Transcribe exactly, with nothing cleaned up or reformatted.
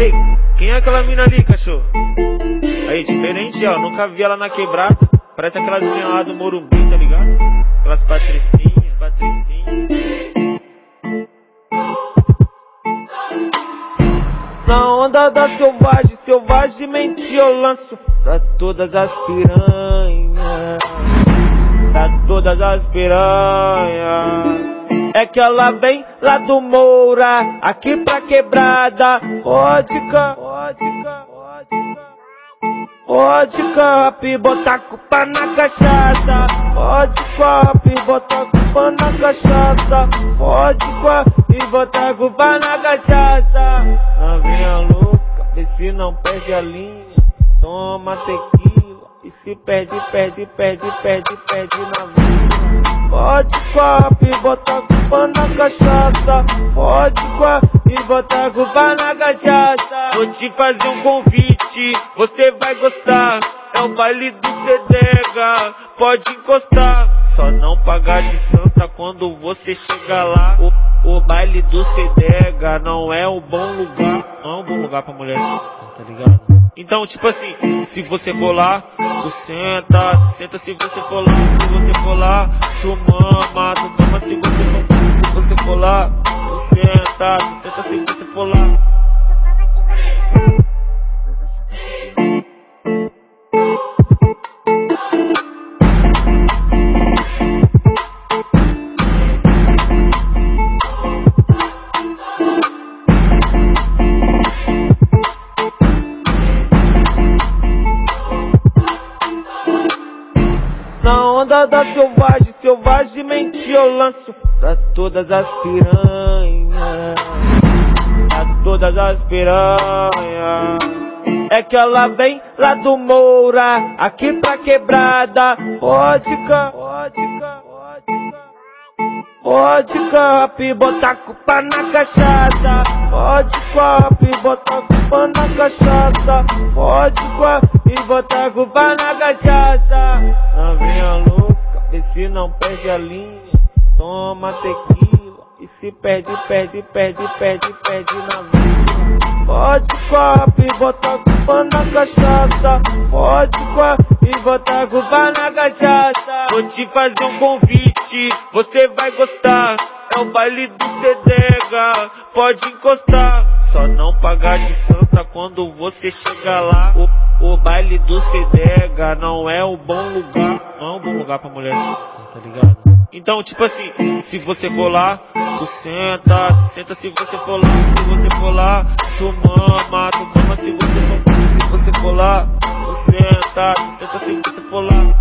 Ei, quem é aquela mina ali, cachorro? Aí, diferente, ó, nunca vi ela na quebrada. Parece aquelas minas lá do Morumbi, tá ligado? Aquelas patricinhas, patricinhas. Na onda da selvagem, selvagemente eu lanço pra todas as piranhas, pra todas as piranhas. É que ela vem lá do Moura, aqui pra quebrada. Vodka, vodka, vodka, vodka, e botar culpa na cachaça. Vodka, botar culpa na cachaça. Vodka, e botar culpa na cachaça. Novinha louca, vê se não perde a linha. Toma tequila, e se perde, perde, perde, perde, perde na vida. Vodka, e botar culpa na cachaça. Vodka, e botar culpa na cachaça. Vou te fazer um convite, você vai gostar. É o baile do Cedega, pode encostar. Só não pagar de santa quando você chegar lá. O, o baile do Cedega não é um bom lugar. Não é um bom lugar pra mulher, tá ligado? Então, tipo assim, se você for lá, tu senta, senta se você for lá. Se você for lá, tu mama, tu mama se você for, se você for lá, tu senta, tu senta se você for lá. Na onda da selvagem, selvagemente eu lanço pra todas as piranhas, pra todas as piranhas. É que ela vem lá do Moura, aqui pra quebrada. Vodka, vodka, vodka, vodka, e botar culpa na cachaça. Vodka, e botar culpa na cachaça. Vodka, e botar culpa na cachaça. Novinha louca, vê se não perde a linha. Toma tequila, e se perde, perde, perde, perde, perde na vida. Vodka, e botar culpa na cachaça. Vodka, e botar culpa na cachaça. Vou te fazer um convite, você vai gostar. É o baile do Cedega, pode encostar. Só não pagar de santa quando você chegar lá. O, o baile do Cedega não é um bom lugar. Não é um bom lugar pra mulher, tá ligado? Então, tipo assim, se você for lá, tu senta, senta se você for lá. Se você for lá, tu mama, tu mama se você for, se você for lá, tu senta, tu senta se você for lá.